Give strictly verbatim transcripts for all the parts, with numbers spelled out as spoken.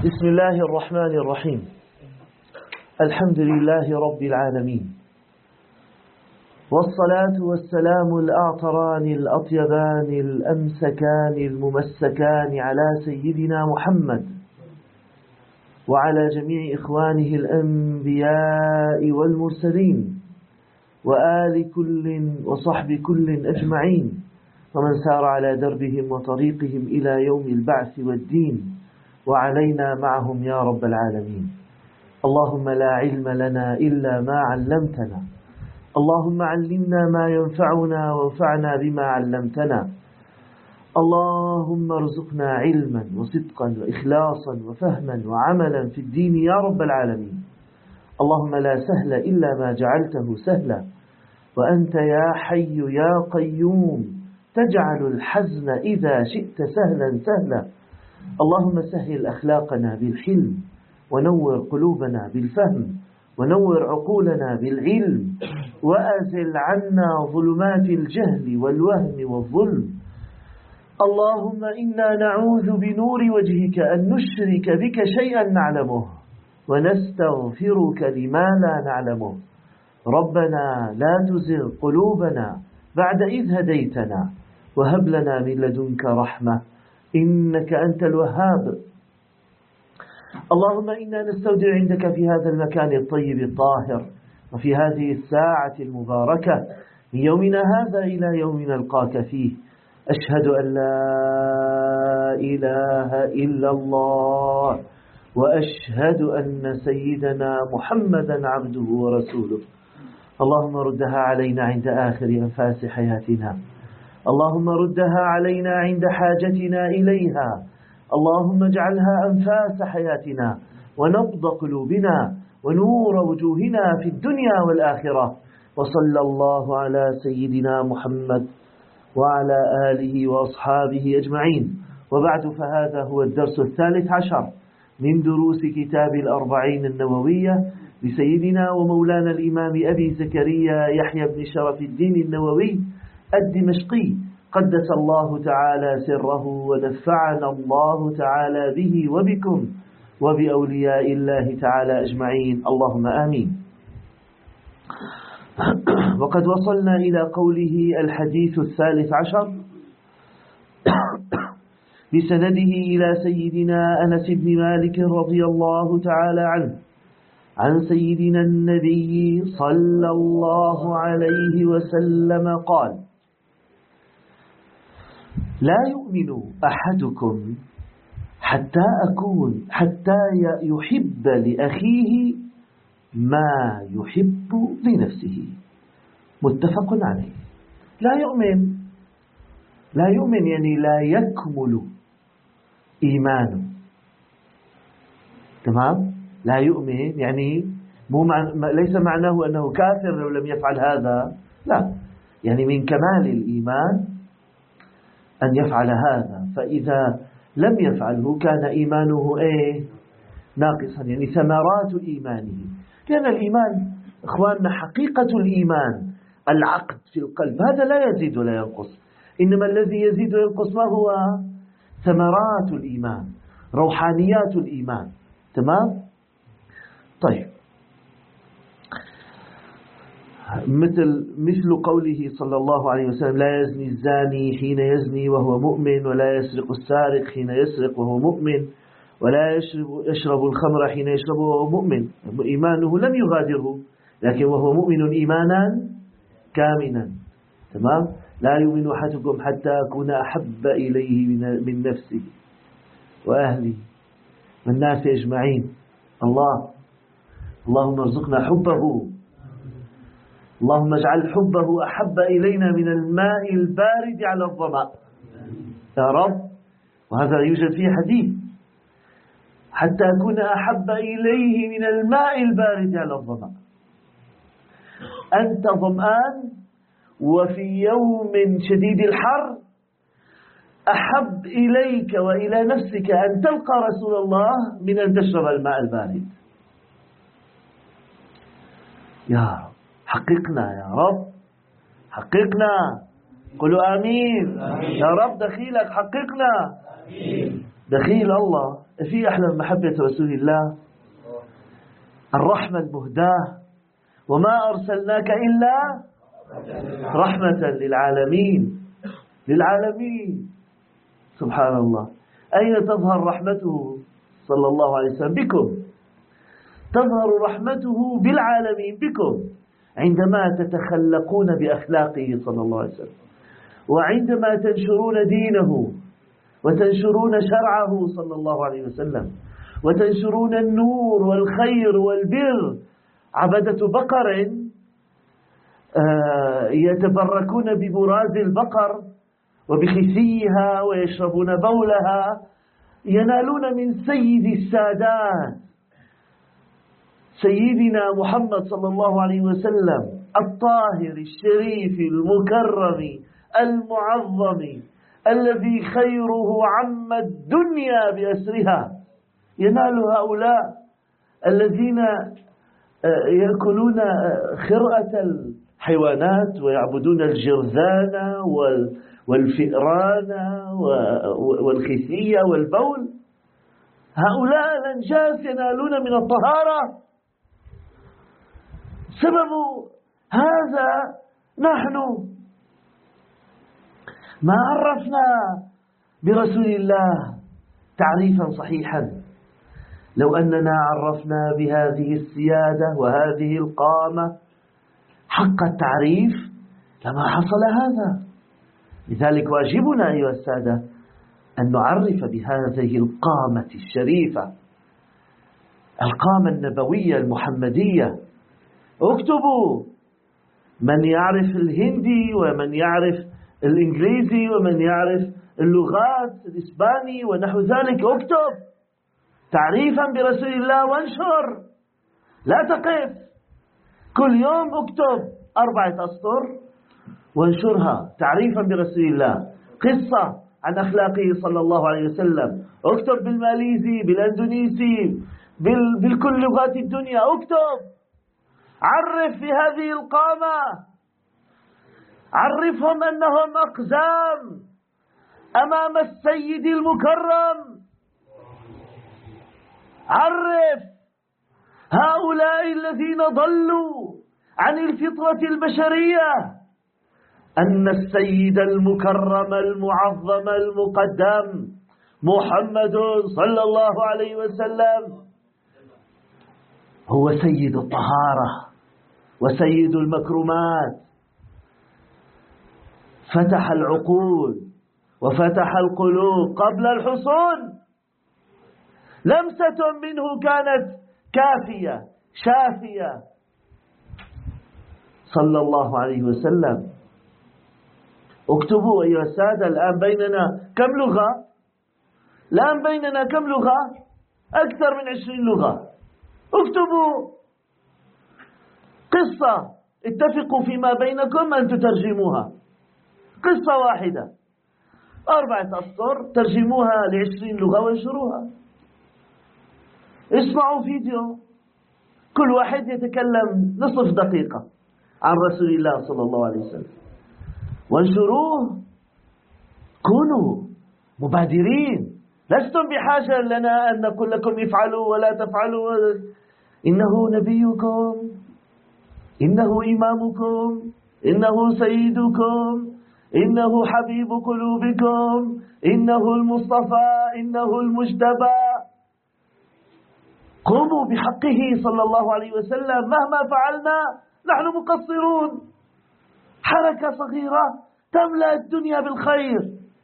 بسم الله الرحمن الرحيم. الحمد لله رب العالمين، والصلاة والسلام الأعطران الأطيبان الأمسكان الممسكان على سيدنا محمد وعلى جميع إخوانه الأنبياء والمرسلين وآل كل وصحب كل أجمعين، ومن سار على دربهم وطريقهم إلى يوم البعث والدين، وعلينا معهم يا رب العالمين. اللهم لا علم لنا إلا ما علمتنا، اللهم علمنا ما ينفعنا وانفعنا بما علمتنا، اللهم ارزقنا علما وصدقا وإخلاصا وفهما وعملا في الدين يا رب العالمين. اللهم لا سهل إلا ما جعلته سهلا، وأنت يا حي يا قيوم تجعل الحزن إذا شئت سهلا سهلا. اللهم سهل أخلاقنا بالحلم، ونور قلوبنا بالفهم، ونور عقولنا بالعلم، وأزل عنا ظلمات الجهل والوهم والظلم. اللهم إنا نعوذ بنور وجهك أن نشرك بك شيئا نعلمه، ونستغفرك لما لا نعلمه. ربنا لا تزغ قلوبنا بعد إذ هديتنا، وهب لنا من لدنك رحمة إنك أنت الوهاب. اللهم إنا نستودع عندك في هذا المكان الطيب الطاهر، وفي هذه الساعة المباركة من يومنا هذا إلى يوم نلقاك فيه، أشهد أن لا إله إلا الله، وأشهد أن سيدنا محمدا عبده ورسوله. اللهم ردها علينا عند آخر أنفاس حياتنا، اللهم ردها علينا عند حاجتنا إليها، اللهم اجعلها أنفاس حياتنا ونبض قلوبنا ونور وجوهنا في الدنيا والآخرة. وصلى الله على سيدنا محمد وعلى آله وأصحابه أجمعين. وبعد، فهذا هو الدرس الثالث عشر من دروس كتاب الأربعين النووية لسيدنا ومولانا الإمام أبي زكريا يحيى بن شرف الدين النووي الدمشقي، قدس الله تعالى سره ونفعنا الله تعالى به وبكم وبأولياء الله تعالى أجمعين، اللهم آمين. وقد وصلنا إلى قوله الحديث الثالث عشر بسنده إلى سيدنا أنس بن مالك رضي الله تعالى عنه عن سيدنا النبي صلى الله عليه وسلم قال: لا يؤمن أحدكم حتى أكون حتى يحب لأخيه ما يحب لنفسه، متفق عليه. لا يؤمن لا يؤمن يعني لا يكمل إيمانه، تمام؟ لا يؤمن يعني مو مع... ليس معناه أنه كافر لو لم يفعل هذا، لا، يعني من كمال الإيمان أن يفعل هذا، فإذا لم يفعله كان إيمانه إيه؟ ناقصا، يعني ثمرات إيمانه. لأن الإيمان إخواننا حقيقة الإيمان العقد في القلب، هذا لا يزيد ولا ينقص، إنما الذي يزيد وينقص ما هو؟ ثمرات الإيمان، روحانيات الإيمان، تمام؟ طيب، مثل مثل قوله صلى الله عليه وسلم: لا يزني الزاني حين يزني وهو مؤمن، ولا يسرق السارق حين يسرق وهو مؤمن، ولا يشرب, يشرب الخمر حين يشرب وهو مؤمن. إيمانه لم يغادره، لكن وهو مؤمن إيمانا كامنا، تمام؟ لا يؤمن أحدكم حتى أكون أحب إليه من نفسه وأهله والناس أجمعين. الله اللهم ارزقنا حبه، اللهم اجعل حبه أحب إلينا من الماء البارد على الظمأ يا رب. وهذا يوجد فيه حديث: حتى أكون أحب إليه من الماء البارد على الظمأ. أنت ظمآن وفي يوم شديد الحر، أحب إليك وإلى نفسك أن تلقى رسول الله من أن تشرب الماء البارد. يا رب حققنا، يا رب حققنا، قولوا آمين, آمين. يا رب دخيلك حققنا. آمين. دخيل الله في أحلى من محبة رسول الله؟ الرحمة المهداة، وما أرسلناك إلا رحمة للعالمين للعالمين. سبحان الله. أين تظهر رحمته صلى الله عليه وسلم؟ بكم. تظهر رحمته بالعالمين بكم، عندما تتخلقون بأخلاقه صلى الله عليه وسلم، وعندما تنشرون دينه وتنشرون شرعه صلى الله عليه وسلم، وتنشرون النور والخير والبر. عبدة بقر يتبركون ببراز البقر وبخسيها ويشربون بولها، ينالون من سيد السادات سيدنا محمد صلى الله عليه وسلم الطاهر الشريف المكرم المعظم الذي خيره عم الدنيا بأسرها. ينال هؤلاء الذين يأكلون خرأة الحيوانات ويعبدون الجرذان والفئران والخسية والبول، هؤلاء الأنجاس ينالون من الطهارة. سبب هذا نحن ما عرفنا برسول الله تعريفا صحيحا. لو أننا عرفنا بهذه السيادة وهذه القامة حق التعريف لما حصل هذا. لذلك واجبنا أيها السادة أن نعرف بهذه القامة الشريفة، القامة النبوية المحمدية. اكتبوا، من يعرف الهندي ومن يعرف الإنجليزي ومن يعرف اللغات الإسباني ونحو ذلك، اكتب تعريفا برسول الله وانشر. لا تقف، كل يوم اكتب أربعة أسطر وانشرها تعريفا برسول الله، قصة عن أخلاقه صلى الله عليه وسلم. اكتب بالماليزي، بالاندونيسي، بالكل لغات الدنيا، اكتب. عرف في هذه القامة، عرفهم أنهم أقزام أمام السيد المكرم. عرف هؤلاء الذين ضلوا عن الفطرة البشرية أن السيد المكرم المعظم المقدم محمد صلى الله عليه وسلم هو سيد الطهارة وسيد المكرمات. فتح العقول وفتح القلوب قبل الحصون. لمسة منه كانت كافية شافية صلى الله عليه وسلم. اكتبوا أيها السادة، الآن بيننا كم لغة؟ الآن بيننا كم لغة؟ أكثر من عشرين لغة. اكتبوا قصة، اتفقوا فيما بينكم أن تترجموها، قصة واحدة أربعة أسطر، ترجموها لعشرين لغة وانشروها. اسمعوا فيديو كل واحد يتكلم نصف دقيقة عن رسول الله صلى الله عليه وسلم وانشروه. كونوا مبادرين، لستم بحاجة لنا أن نقول لكم افعلوا ولا تفعلوا. إنه نبيكم، إنه إمامكم، إنه سيدكم، إنه حبيب قلوبكم، إنه المصطفى، إنه المجتبى. قوموا بحقه صلى الله عليه وسلم. مهما فعلنا نحن مقصرون. حركة صغيرة تملأ الدنيا بالخير.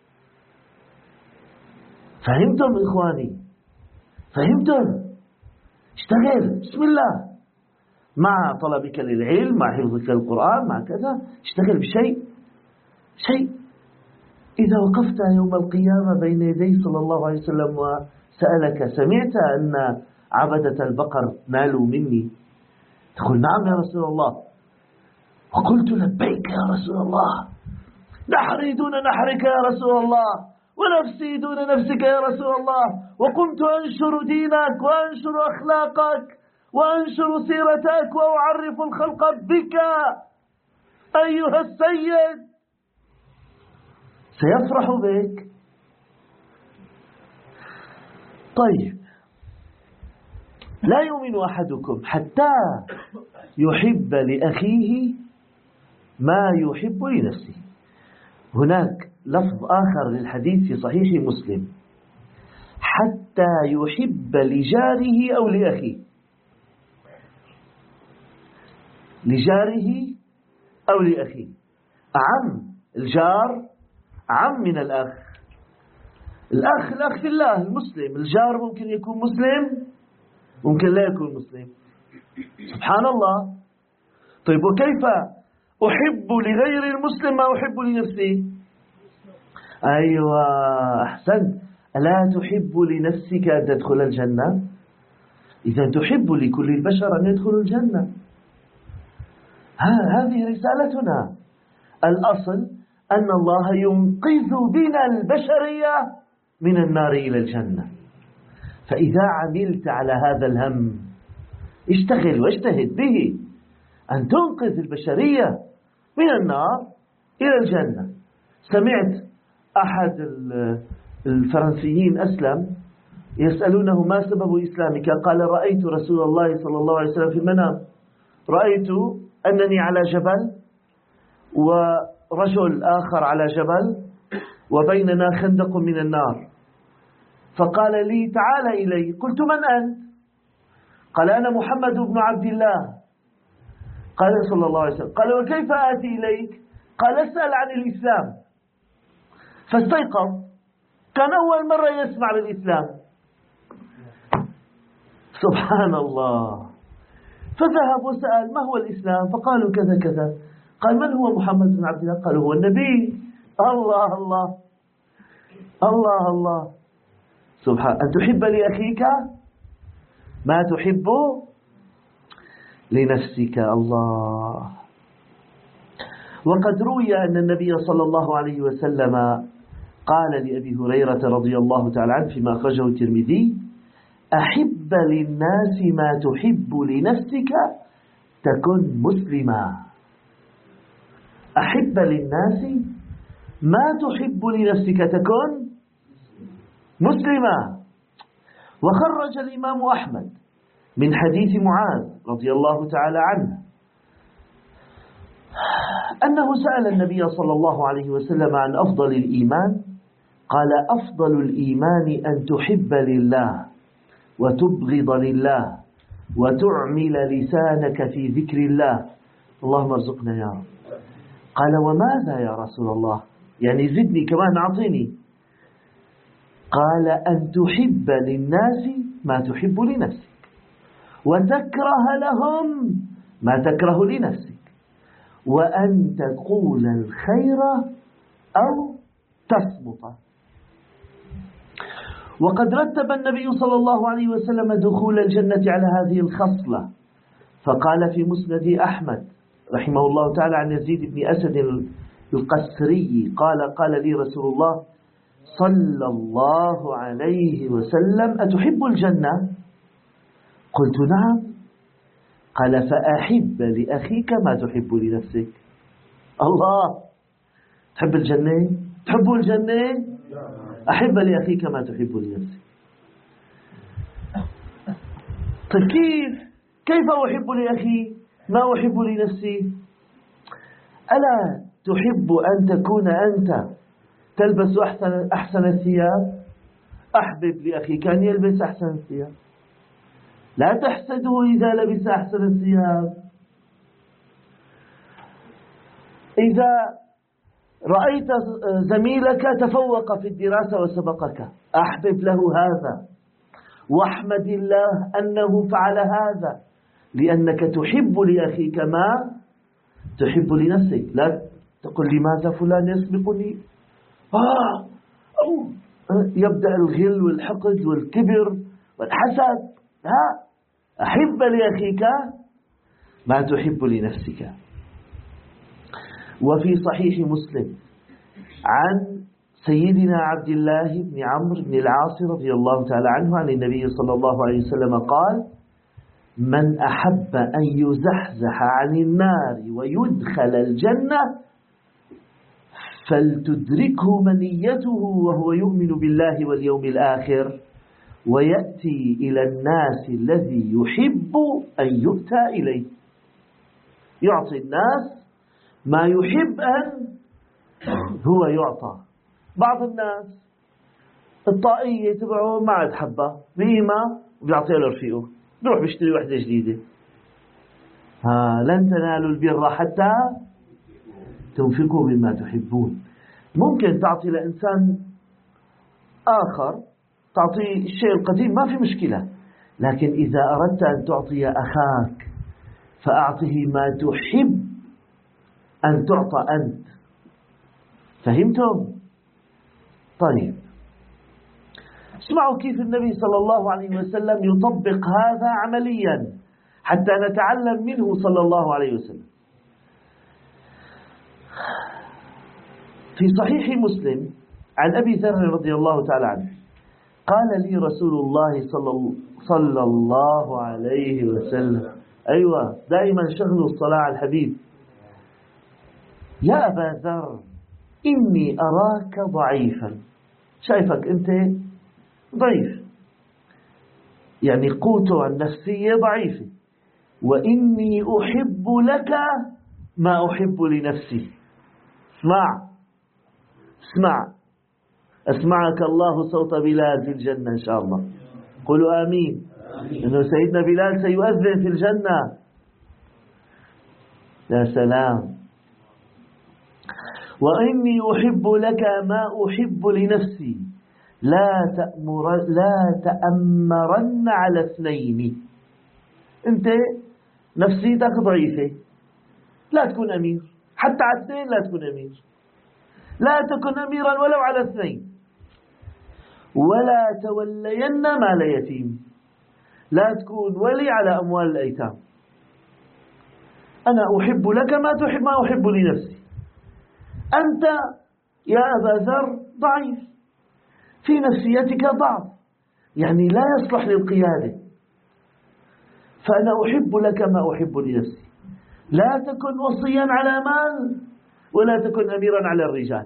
فهمتم إخواني؟ فهمتم؟ اشتغل، بسم الله، مع طلبك للعلم، مع حفظك القرآن، مع كذا، اشتغل بشيء شيء. إذا وقفت يوم القيامة بين يدي صلى الله عليه وسلم وسألك سمعت أن عبدة البقر نالوا مني، تقول نعم يا رسول الله. وقلت لبيك يا رسول الله، نحري دون نحرك يا رسول الله، ونفسي دون نفسك يا رسول الله. وقمت أنشر دينك وأنشر أخلاقك وأنشر سيرتك وأعرف الخلق بك أيها السيد. سيفرح بك. طيب، لا يؤمن أحدكم حتى يحب لأخيه ما يحب لنفسه. هناك لفظ آخر للحديث في صحيح مسلم: حتى يحب لجاره أو لأخيه. لجاره أو لأخيه، أعم الجار عم من الأخ. الأخ الأخ في الله المسلم، الجار ممكن يكون مسلم ممكن لا يكون مسلم، سبحان الله. طيب، وكيف أحب لغير المسلم ما أحب لنفسي؟ أيوة، أحسنت. ألا تحب لنفسك أن تدخل الجنة؟ إذا تحب لكل البشر أن يدخلوا الجنة. هذه رسالتنا. الأصل أن الله ينقذ بنا البشرية من النار إلى الجنة. فإذا عملت على هذا الهم اشتغل واجتهد به أن تنقذ البشرية من النار إلى الجنة. سمعت أحد الفرنسيين أسلم يسألونه: ما سبب إسلامك؟ قال: رأيت رسول الله صلى الله عليه وسلم في المنام، رأيت أنني على جبل ورجل آخر على جبل وبيننا خندق من النار، فقال لي: تعال إلي. قلت: من أنت؟ قال: أنا محمد بن عبد الله. قال صلى الله عليه وسلم: قال: وكيف آتي إليك؟ قال: اسأل عن الإسلام. فاستيقظ، كان أول مرة يسمع بالإسلام. سبحان الله. فذهب وسأل: ما هو الإسلام؟ فقالوا كذا كذا. قال: من هو محمد بن عبد الله؟ قال: هو النبي. الله الله الله الله. سبحان. أن تحب لأخيك ما تحب لنفسك. الله. وقد روي أن النبي صلى الله عليه وسلم قال لأبي هريرة رضي الله تعالى عنه فيما أخرجه الترمذي: أحب للناس ما تحب لنفسك تكن مسلما. أحب للناس ما تحب لنفسك تكن مسلما. وخرج الإمام أحمد من حديث معاذ رضي الله تعالى عنه أنه سأل النبي صلى الله عليه وسلم عن أفضل الإيمان، قال: أفضل الإيمان أن تحب لله وتبغض لله وتعمل لسانك في ذكر الله. اللهم ارزقنا يا رب. قال: وماذا يا رسول الله؟ يعني زدني كمان، أعطيني. قال: أن تحب للناس ما تحب لنفسك وتكره لهم ما تكره لنفسك وأن تقول الخير أو تصمت. وقد رتب النبي صلى الله عليه وسلم دخول الجنة على هذه الخصلة، فقال في مسند أحمد رحمه الله تعالى عن يزيد بن أسد القسري قال: قال لي رسول الله صلى الله عليه وسلم: أتحب الجنة؟ قلت: نعم. قال: فأحب لأخيك ما تحب لنفسك. الله. تحب الجنة؟ تحب الجنة؟ أحب لأخيك ما تحب لنفسك. طيب، كيف كيف أحب لأخي ما أحب لنفسي؟ ألا تحب أن تكون أنت تلبس أحسن, أحسن الثياب؟ أحبب لأخيك أن يلبس أحسن الثياب، لا تحسده إذا لبس أحسن الثياب. إذا رأيت زميلك تفوق في الدراسة وسبقك، أحبب له هذا واحمد الله أنه فعل هذا، لأنك تحب لأخيك ما تحب لنفسك. لا تقول لماذا فلان يسبقني، آه أو يبدأ الغل والحقد والكبر والحسد. لا، أحب لأخيك ما تحب لنفسك. وفي صحيح مسلم عن سيدنا عبد الله بن عمرو بن العاص رضي الله تعالى عنه عن النبي صلى الله عليه وسلم قال: من أحب أن يزحزح عن النار ويدخل الجنة فلتدركه منيته وهو يؤمن بالله واليوم الآخر ويأتي إلى الناس الذي يحب أن يؤتى إليه، يعطي الناس ما يحب أن هو يعطى. بعض الناس الطاقية تبعه ما عاد حبة بقيمة وبيعطيها لرفيقه، بيروح بيشتري وحدة جديدة. ها لن تنالوا البر حتى تنفقوا مما تحبون. ممكن تعطي لإنسان آخر، تعطي الشيء القديم ما في مشكلة، لكن إذا أردت أن تعطي أخاك فأعطه ما تحب أن تعطى أنت. فهمتم؟ طيب اسمعوا كيف النبي صلى الله عليه وسلم يطبق هذا عمليا حتى نتعلم منه صلى الله عليه وسلم. في صحيح مسلم عن أبي ذر رضي الله تعالى عنه قال لي رسول الله صلى الله عليه وسلم، أيوة دائما شغلوا الصلاة على الحبيب، يا أبا ذر إني أراك ضعيفا، شايفك أنت ضعيف، يعني قوته النفسية ضعيفة، وإني أحب لك ما أحب لنفسي. اسمع اسمع أسمعك الله صوت بلال في الجنة إن شاء الله، قولوا آمين. إنه سيدنا بلال سيؤذن في الجنة. يا سلام. وإني أحب لك ما أحب لنفسي لا تأمر لا تأمرن على اثنين. أنت نفسيتك ضعيفة، لا تكون أمير، حتى على اثنين لا تكون أمير، لا تكن أميرا ولو على اثنين. ولا تولين مال يتيم، لا تكون ولي على أموال الأيتام. أنا أحب لك ما تحب ما أحب لنفسي. أنت يا أبا ذر ضعيف، في نفسيتك ضعف، يعني لا يصلح للقيادة، فأنا أحب لك ما أحب لنفسي. لا تكن وصيا على مال ولا تكن أميرا على الرجال.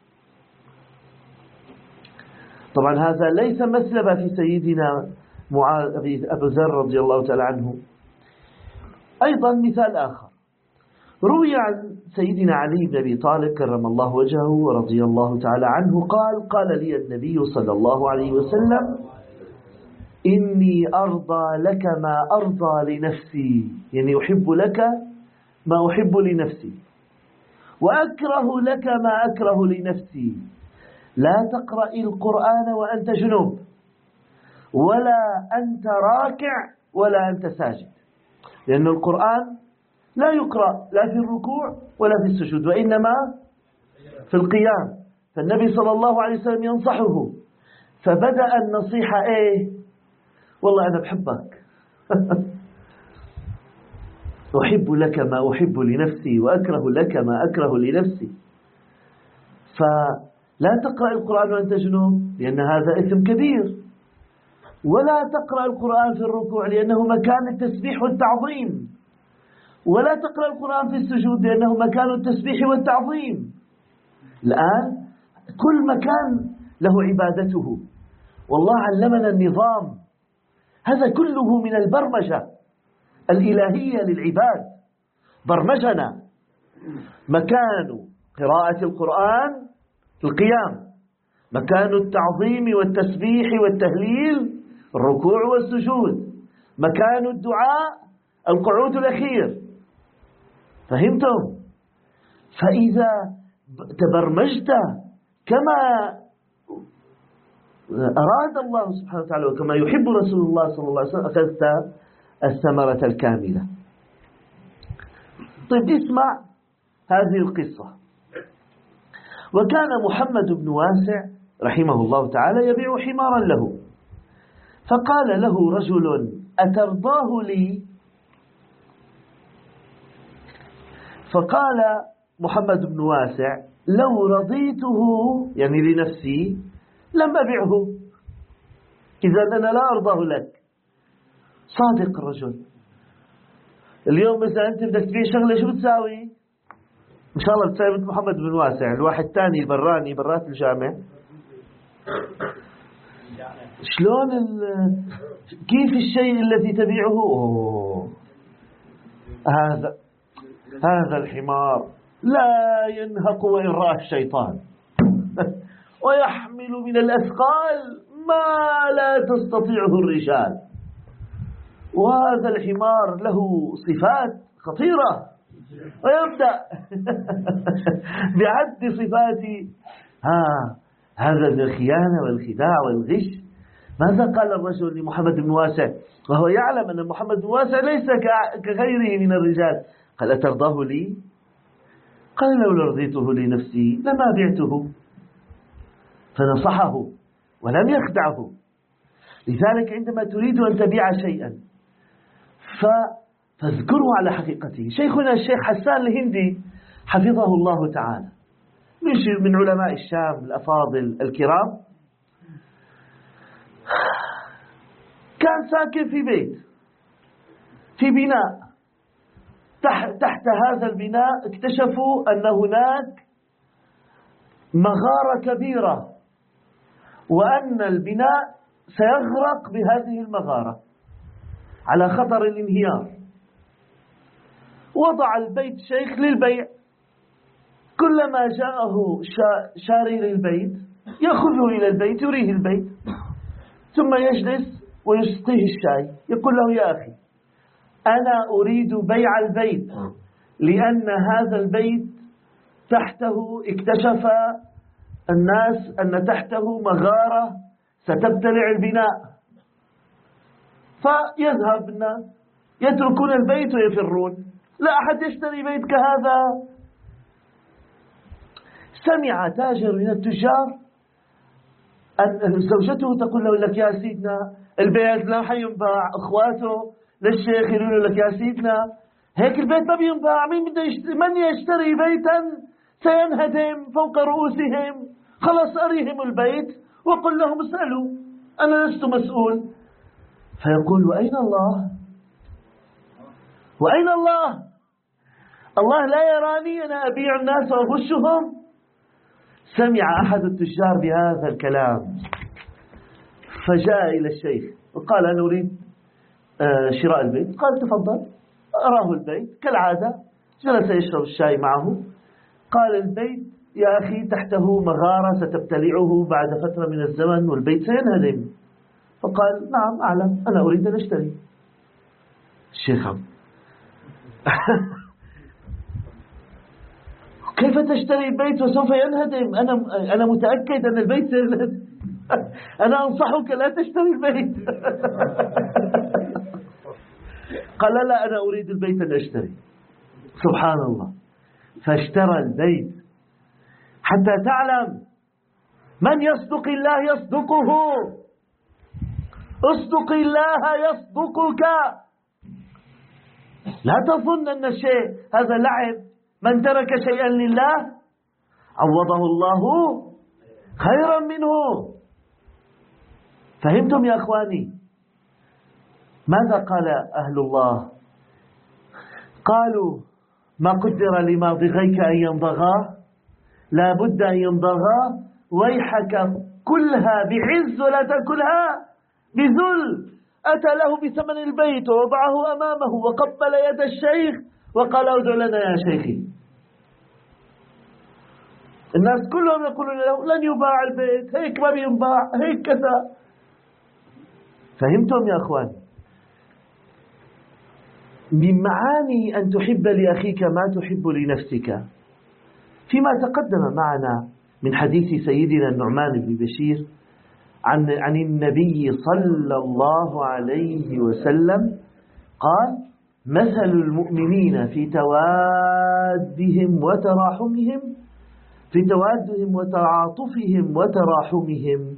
طبعا هذا ليس مسلبة في سيدنا أبو ذر رضي الله تعالى عنه. أيضا مثال آخر روي عن سيدنا علي بن أبي طالب كرم الله وجهه ورضي الله تعالى عنه قال قال لي النبي صلى الله عليه وسلم إني أرضى لك ما أرضى لنفسي، يعني أحب لك ما أحب لنفسي، وأكره لك ما أكره لنفسي. لا تقرأ القرآن وأنت جنوب، ولا أنت راكع ولا أنت ساجد، لأن القرآن لا يقرأ لا في الركوع ولا في السجود، وإنما في القيام. فالنبي صلى الله عليه وسلم ينصحه، فبدأ النصيحة إيه؟ والله أنا بحبك أحب لك ما أحب لنفسي وأكره لك ما أكره لنفسي. فلا تقرأ القرآن وأنت جنوب لأن هذا إثم كبير، ولا تقرأ القرآن في الركوع لأنه مكان التسبيح والتعظيم، ولا تقرأ القرآن في السجود لأنه مكان التسبيح والتعظيم. الآن كل مكان له عبادته، والله علمنا النظام، هذا كله من البرمجة الإلهية للعباد. برمجنا مكان قراءة القرآن القيام، مكان التعظيم والتسبيح والتهليل الركوع والسجود، مكان الدعاء القعود الأخير. فهمتم؟ فإذا تبرمجت كما أراد الله سبحانه وتعالى وكما يحب رسول الله صلى الله عليه وسلم أخذت الثمرة الكاملة. طيب اسمع هذه القصة. وكان محمد بن واسع رحمه الله تعالى يبيع حمارا له، فقال له رجل أترضاه لي؟ فقال محمد بن واسع لو رضيته يعني لنفسي لم أبعه، إذا أنا لا أرضاه لك. صادق الرجل. اليوم إذا أنت بدك تبيع شغلة شو بتساوي؟ إن شاء الله بتساوي مثل محمد بن واسع. الواحد تاني براني برات الجامع شلون كيف الشيء الذي تبيعه؟ أوه. هذا هذا الحمار لا ينهق وإن رأى الشيطان ويحمل من الأثقال ما لا تستطيعه الرجال. وهذا الحمار له صفات خطيرة، ويبدأ بعد صفات ها هذا الخيانة والخداع والغش. ماذا قال الرجل لمحمد بن واسع وهو يعلم أن محمد بن واسع ليس كغيره من الرجال؟ قال: أترضاه لي؟ قال: لو رضيته لنفسي لما بعته. فنصحه ولم يخدعه. لذلك عندما تريد أن تبيع شيئا فاذكره على حقيقته. شيخنا الشيخ حسان الهندي حفظه الله تعالى من علماء الشام الأفاضل الكرام، كان ساكن في بيت في بناء. تحت هذا البناء اكتشفوا أن هناك مغارة كبيرة، وأن البناء سيغرق بهذه المغارة على خطر الانهيار. وضع البيت شيخ للبيع، كلما جاءه شاري للبيت يأخذه إلى البيت يريه البيت، ثم يجلس ويسقيه الشاي. يقول له: يا أخي، أنا أريد بيع البيت، لأن هذا البيت تحته اكتشف الناس أن تحته مغارة ستبتلع البناء. فيذهب الناس يتركون البيت ويفرون، لا أحد يشتري بيت كهذا. سمع تاجر من التجار أن زوجته تقول له: لك يا سيدنا البيت لا حينباع. أخواته للشيخ يقولون: لك يا سيدنا هيك البيت ما بينباع، مين بده يشتري؟ من يشتري بيتا سينهدم فوق رؤوسهم؟ خلص أريهم البيت وقل لهم: اسألوا، أنا لست مسؤول. فيقول: وأين الله؟ وأين الله؟ الله لا يراني أنا أبيع الناس وأغشهم؟ سمع أحد التجار بهذا الكلام فجاء إلى الشيخ وقال: أنا أريد شراء البيت. قال: تفضل. أراه البيت كالعادة، جلس يشرب الشاي معه. قال: البيت يا أخي تحته مغارة ستبتلعه بعد فترة من الزمن والبيت سينهدم. فقال: نعم أعلم، أنا أريد أن أشتري. الشيخ: كيف تشتري البيت وسوف ينهدم؟ أنا أنا متأكد أن البيت سينهدم. أنا أنصحك لا تشتري البيت. قال: لا، أنا أريد البيت أن أشتري. سبحان الله. فاشترى البيت. حتى تعلم من يصدق الله يصدقه. اصدق الله يصدقك. لا تظن أن الشيء هذا لعب. من ترك شيئا لله عوضه الله خيرا منه. فهمتم يا أخواني؟ ماذا قال أهل الله؟ قالوا: ما قدر لماضغيك أن ينضغى لا بد أن ينضغى، ويحك كلها بعز ولا تأكلها بذل. أتى له بثمن البيت ووضعه أمامه وقبل يد الشيخ وقال: ادع لنا يا شيخي. الناس كلهم يقولون له: لن يباع البيت، هيك ما بينباع، هيك كذا. فهمتم يا أخوان؟ من معاني أن تحب لأخيك ما تحب لنفسك فيما تقدم معنا من حديث سيدنا النعمان بن بشير عن عن النبي صلى الله عليه وسلم قال: مثل المؤمنين في توادهم وتراحمهم في توادهم وتعاطفهم وتراحمهم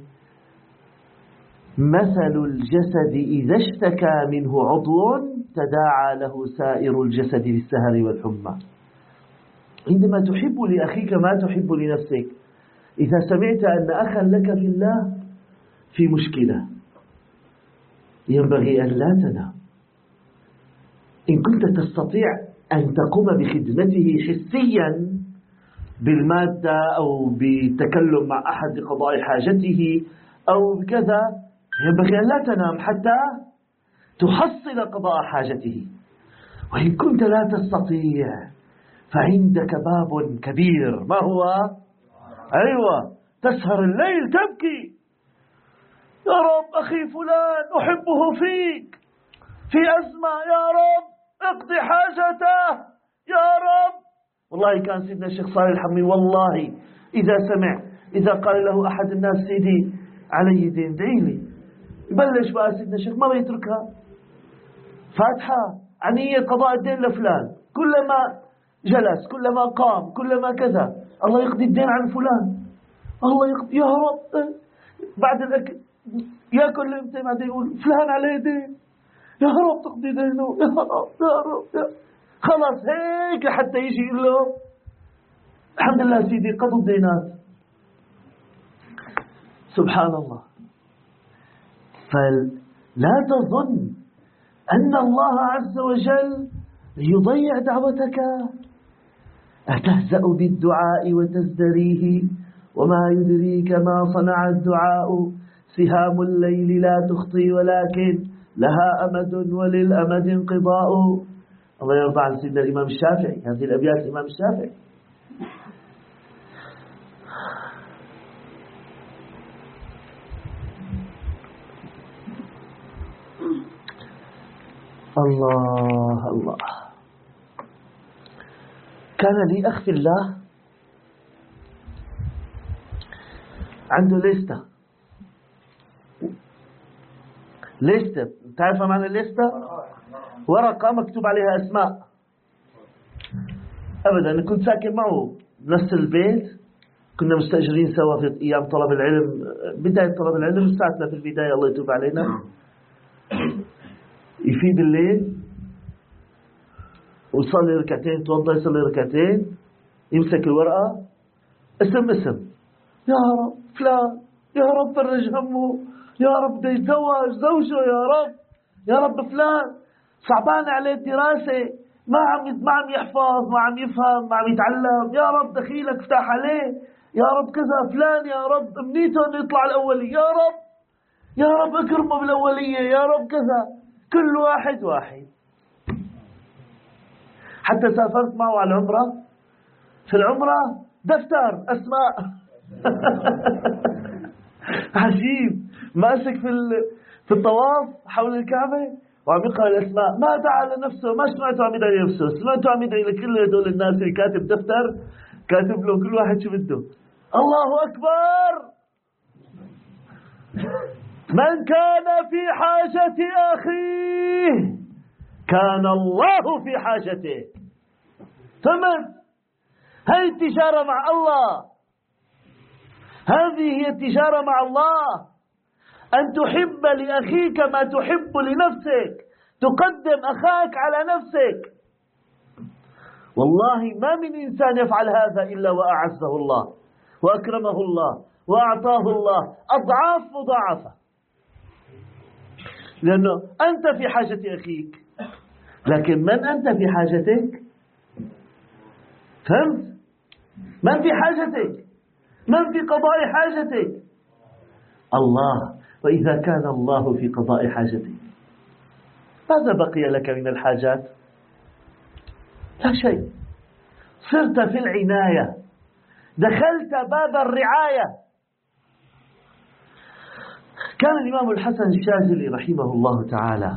مثل الجسد إذا اشتكى منه عضو تداعى له سائر الجسد بالسهر والحمى. عندما تحب لأخيك ما تحب لنفسك، إذا سمعت أن أخا لك في الله في مشكلة ينبغي أن لا تنام. إن كنت تستطيع أن تقوم بخدمته حسيا بالمادة أو بالتكلم مع أحد لقضاء حاجته أو كذا، ينبغي أن لا تنام حتى تحصل قضاء حاجته. وإن كنت لا تستطيع فعندك باب كبير، ما هو؟ أيوة، تسهر الليل تبكي: يا رب أخي فلان أحبه فيك في أزمة، يا رب اقضي حاجته يا رب. والله كان سيدنا الشيخ صالح الحمي والله إذا سمع إذا قال له أحد الناس سيدي علي دين دعيلي، يبلش بقى سيدنا الشيخ ما بيتركها، فاتحة عنية قضاء الدين لفلان، كلما جلس كلما قام كلما كذا: الله يقضي الدين عن فلان، الله يقضي، يا رب. بعد الأكل يأكل امتى بعدين يقول فلان عليه دين، يا رب تقضي دينه، يا رب يا رب يا. خلاص هيك حتى يجي يقول له الحمد لله سيدي قضوا الدينات. سبحان الله. فلا تظن أن الله عز وجل يضيع دعوتك. أتهزأ بالدعاء وتزدريه وما يدريك ما صنع الدعاء، سهام الليل لا تخطي ولكن لها أمد وللأمد انقضاء. الله يرضى عن سيدنا الإمام الشافعي، هذه الأبيات الإمام الشافعي. الله الله. كان لي أخ في الله عنده ليستة. ليستة، تعرف معنى الليستة؟ ورقة مكتوب عليها أسماء. أبدا، أنا كنت ساكن معه بنفس البيت، كنا مستأجرين سوا في أيام طلب العلم، بداية طلب العلم ساعتنا في البداية، الله يتوب علينا. يفيد الليل ويصلي ركعتين، توضأ يصلي ركعتين، يمسك الورقة اسم اسم: يا رب فلان، يا رب فرج همه، يا رب بده يتزوج زوجه، يا رب يا رب فلان صعبان عليه الدراسة، ما عم ما عم يحفظ، ما عم يفهم، ما عم يتعلم، يا رب دخيلك افتح عليه، يا رب كذا فلان، يا رب امنيته انه يطلع الأولي، يا رب يا رب اكرمه بالأولية، يا رب كذا. كل واحد واحد. حتى سافرت معه على العمرة، في العمرة دفتر أسماء عجيب، ماسك في في الطواف حول الكعبة وعم يقرأ الأسماء، ما دعا لنفسه، ما سمعته عم يدعي لنفسه، سمعته عم يدعي لكل هدول الناس اللي كاتب دفتر، كاتب له كل واحد شو بده. الله أكبر. من كان في حاجة أخيه كان الله في حاجته. ثمن هاي التجارة مع الله، هذه هي التجارة مع الله، أن تحب لأخيك ما تحب لنفسك، تقدم أخاك على نفسك. والله ما من إنسان يفعل هذا إلا وأعزه الله وأكرمه الله وأعطاه الله أضعاف مضاعفة، لأنه أنت في حاجة أخيك، لكن من أنت في حاجتك؟ فهمت؟ من في حاجتك؟ من في قضاء حاجتك؟ الله. وإذا كان الله في قضاء حاجتك ماذا بقي لك من الحاجات؟ لا شيء. صرت في العناية، دخلت باب الرعاية. كان الإمام الحسن الشاذلي رحمه الله تعالى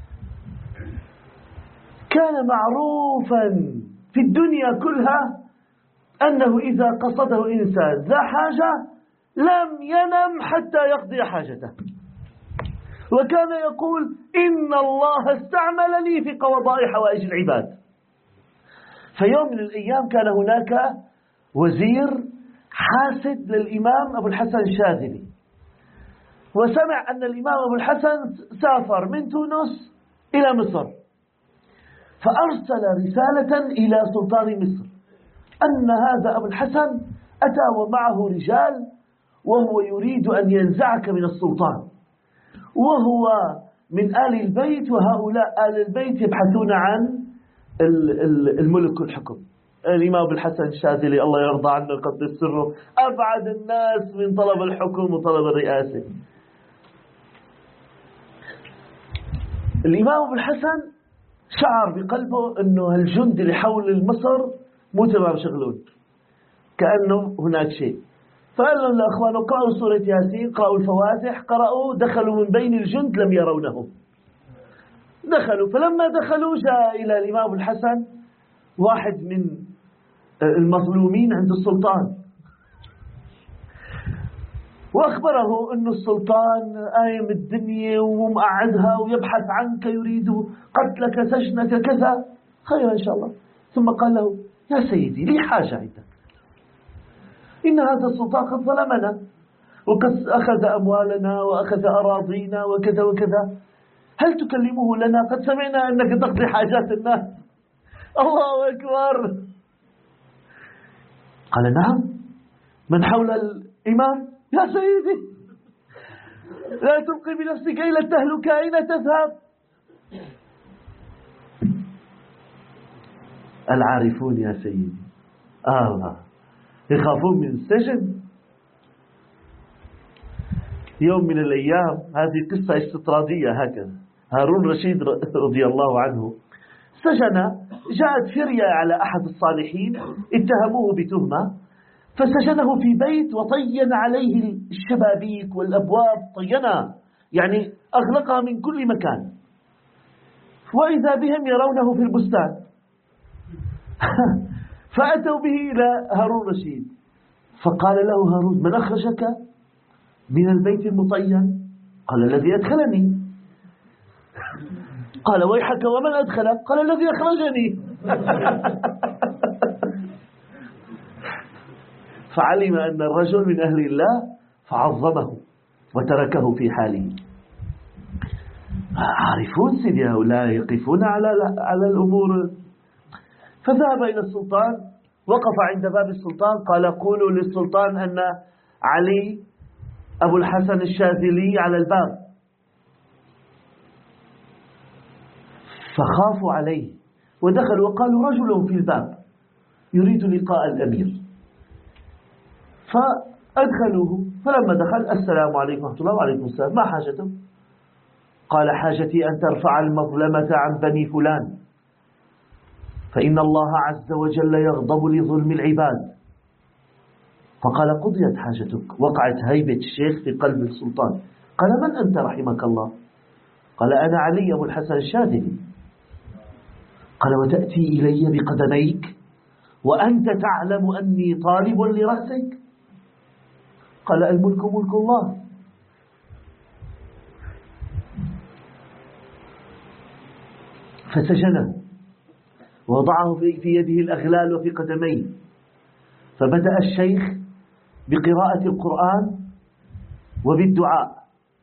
كان معروفا في الدنيا كلها أنه إذا قصده إنسان ذا حاجة لم ينم حتى يقضي حاجته، وكان يقول إن الله استعملني في قضاء حوائج العباد. فيوم من الأيام كان هناك وزير حاسد للإمام أبو الحسن الشاذلي، وسمع أن الإمام أبو الحسن سافر من تونس إلى مصر، فأرسل رسالة إلى سلطان مصر أن هذا أبو الحسن أتى ومعه رجال وهو يريد أن ينزعك من السلطان، وهو من آل البيت، وهؤلاء آل البيت يبحثون عن الملك والحكم. الإمام أبو الحسن الشاذلي الله يرضى عنه قدس سره أبعد الناس من طلب الحكم وطلب الرئاسة. الإمام أبو الحسن شعر بقلبه أنه هالجند اللي حول المصر مو تمام شغلون، كأنه هناك شيء. فقال لهم لأخوانه قرأوا سورة ياسين، قرأوا الفواتح، قرأوا، دخلوا من بين الجند لم يرونه. دخلوا، فلما دخلوا جاء إلى الإمام أبو الحسن واحد من المظلومين عند السلطان، وأخبره أن السلطان آيم الدنيا ومقعدها ويبحث عنك، يريد قتلك، سجنك، كذا. خير إن شاء الله. ثم قال له: يا سيدي، لي حاجة عندك. إن هذا السلطان قد ظلمنا وقد أخذ أموالنا وأخذ أراضينا وكذا وكذا، هل تكلمه لنا؟ قد سمعنا أنك تقضي حاجات الناس. الله أكبر. قال: نعم. من حول الإمام؟ يا سيدي، لا تلقي بنفسك إلى التهلكة، أين تذهب؟ العارفون يا سيدي آه يخافون من السجن. يوم من الأيام، هذه قصة استطرادية هكذا، هارون رشيد رضي الله عنه سجن، جاءت فرية على أحد الصالحين اتهموه بتهمة، فسجنه في بيت وطين عليه الشبابيك والأبواب، طينها يعني أغلقها من كل مكان، وإذا بهم يرونه في البستان. فأتوا به إلى هارون رشيد، فقال له هارون: من أخرجك من البيت المطين؟ قال: الذي أدخلني. قال: ويحك، ومن أدخلك؟ قال: الذي أخرجني. فعلم أن الرجل من أهل الله فعظمه وتركه في حاله. عارفون سيدي هؤلاء، يقفون على على الأمور. فذهب إلى السلطان، وقف عند باب السلطان، قال: قولوا للسلطان أن علي أبو الحسن الشاذلي على الباب. فخافوا عليه ودخلوا وقالوا: رجل في الباب يريد لقاء الأمير. فأدخلوه، فلما دخل: السلام عليكم ورحمة الله. وعليكم السلام. ما حاجته؟ قال: حاجتي أن ترفع المظلمة عن بني فلان، فإن الله عز وجل يغضب لظلم العباد. فقال: قضيت حاجتك. وقعت هيبة الشيخ في قلب السلطان. قال: من أنت رحمك الله؟ قال: أنا علي أبو الحسن الشاذلي. قال: وتأتي إلي بقدميك وأنت تعلم أني طالب لرأسك؟ قال: الملك ملك الله. فسجنه ووضعه في يده الأغلال وفي قدميه. فبدأ الشيخ بقراءة القرآن وبالدعاء.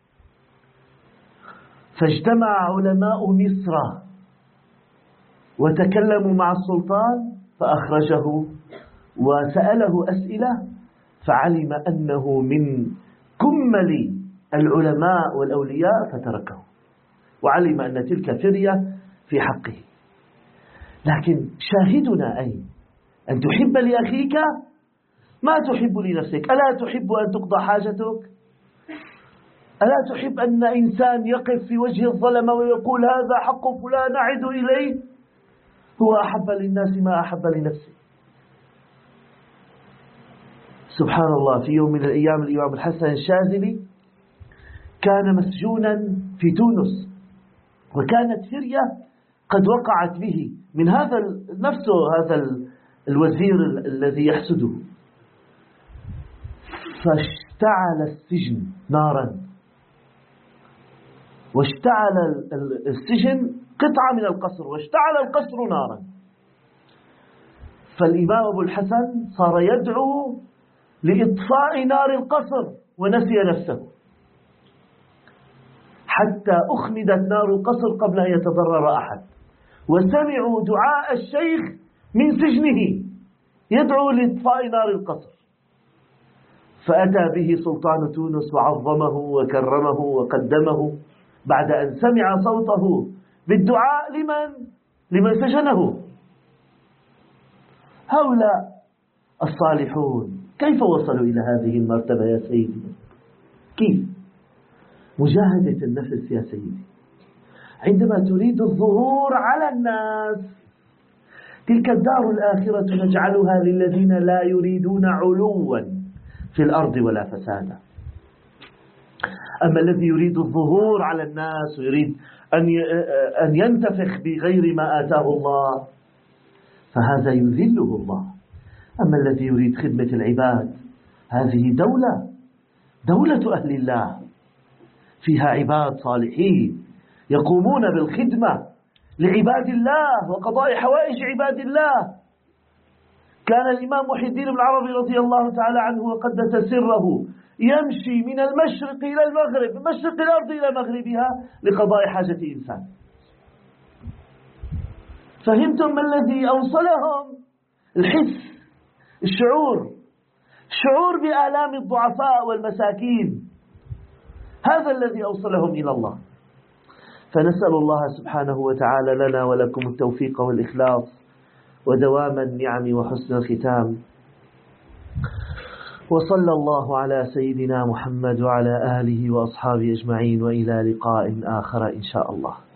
فاجتمع علماء مصر وتكلموا مع السلطان، فأخرجه وسأله أسئلة، فعلم أنه من كمل العلماء والأولياء فتركه، وعلم أن تلك فرية في حقه. لكن شاهدنا أين؟ أن تحب لأخيك ما تحب لنفسك. ألا تحب أن تقضى حاجتك؟ ألا تحب أن إنسان يقف في وجه الظلمة ويقول: هذا حق فلان أعد إليه؟ هو أحب للناس ما أحب لنفسه. سبحان الله. في يوم من الأيام الإمام الحسن الشاذلي كان مسجونا في تونس، وكانت فرية قد وقعت به من هذا نفسه، هذا الوزير الذي يحسده. فاشتعل السجن نارا، واشتعل السجن قطعة من القصر، واشتعل القصر نارا. فالإمام أبو الحسن صار يدعو لإطفاء نار القصر ونسي نفسه، حتى أخمدت نار القصر قبل أن يتضرر أحد، وسمعوا دعاء الشيخ من سجنه يدعو لإطفاء نار القصر. فأتى به سلطان تونس وعظمه وكرمه وقدمه بعد أن سمع صوته بالدعاء لمن؟ لمن سجنه. هؤلاء الصالحون كيف وصلوا إلى هذه المرتبة يا سيدي؟ كيف؟ مجاهدة النفس يا سيدي، عندما تريد الظهور على الناس. تلك الدار الآخرة نجعلها للذين لا يريدون علوا في الأرض ولا فسادا. أما الذي يريد الظهور على الناس ويريد أن ينتفخ بغير ما آتاه الله فهذا يذله الله. أما الذي يريد خدمة العباد هذه دولة دولة أهل الله فيها عباد صالحين يقومون بالخدمة لعباد الله وقضاء حوائج عباد الله. كان الإمام محي الدين بن عربي رضي الله تعالى عنه وقدس سره يمشي من المشرق إلى المغرب، من مشرق الأرض إلى مغربها لقضاء حاجة إنسان. فهمتم ما الذي أوصلهم؟ الحس، الشعور، الشعور بآلام الضعفاء والمساكين، هذا الذي أوصلهم إلى الله. فنسأل الله سبحانه وتعالى لنا ولكم التوفيق والإخلاص ودوام النعم وحسن الختام. وصلى الله على سيدنا محمد وعلى آله وأصحابه أجمعين، وإلى لقاء آخر إن شاء الله.